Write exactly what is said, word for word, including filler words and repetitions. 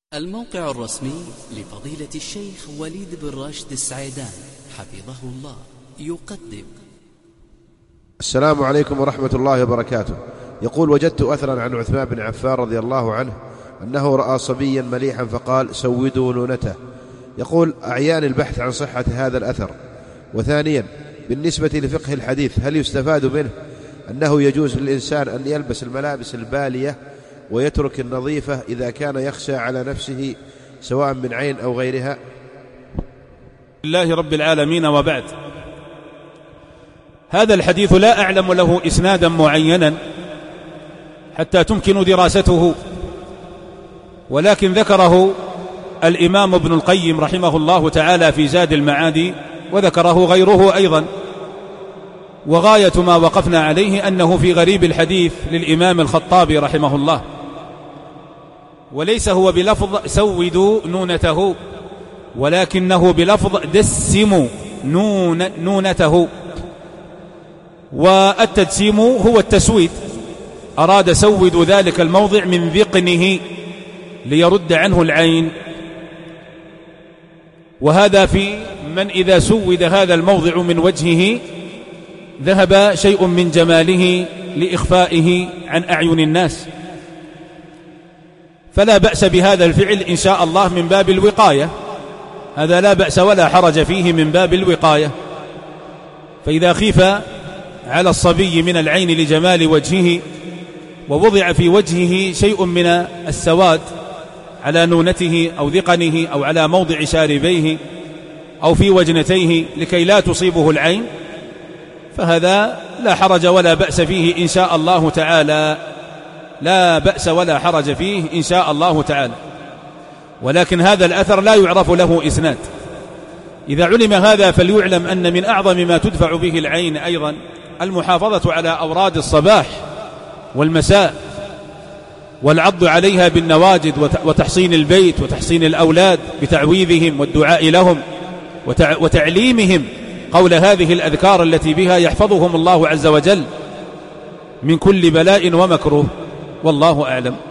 الموقع الرسمي لفضيلة الشيخ وليد بن راشد السعيدان حفظه الله يقدم. السلام عليكم ورحمة الله وبركاته. يقول: وجدت أثرا عن عثمان بن عفان رضي الله عنه أنه رأى صبيا مليحا فقال: سودوا نونته. يقول: أعياني البحث عن صحة هذا الأثر. وثانيا، بالنسبة لفقه الحديث، هل يستفاد منه أنه يجوز للإنسان أن يلبس الملابس البالية ويترك النظيفة إذا كان يخشى على نفسه سواء من عين أو غيرها؟ لله رب العالمين، وبعد. هذا الحديث لا أعلم له إسنادا معينا حتى تمكن دراسته، ولكن ذكره الإمام ابن القيم رحمه الله تعالى في زاد المعاد، وذكره غيره أيضا. وغاية ما وقفنا عليه أنه في غريب الحديث للإمام الخطابي رحمه الله، وليس هو بلفظ سودوا نونته، ولكنه بلفظ دسموا نون نونته. والتدسيم هو التسويد، أراد سودوا ذلك الموضع من ذقنه ليرد عنه العين، وهذا في من إذا سود هذا الموضع من وجهه ذهب شيء من جماله لإخفائه عن أعين الناس، فلا بأس بهذا الفعل إن شاء الله من باب الوقاية. هذا لا بأس ولا حرج فيه من باب الوقاية. فإذا خيف على الصبي من العين لجمال وجهه ووضع في وجهه شيء من السواد على نونته أو ذقنه أو على موضع شاربيه أو في وجنتيه لكي لا تصيبه العين، فهذا لا حرج ولا بأس فيه إن شاء الله تعالى، لا بأس ولا حرج فيه إن شاء الله تعالى. ولكن هذا الأثر لا يعرف له إسناد. إذا علم هذا فليعلم أن من أعظم ما تدفع به العين أيضا المحافظة على أوراد الصباح والمساء، والعض عليها بالنواجد، وتحصين البيت وتحصين الأولاد بتعويذهم والدعاء لهم وتعليمهم قول هذه الأذكار التي بها يحفظهم الله عز وجل من كل بلاء ومكروه، والله أعلم.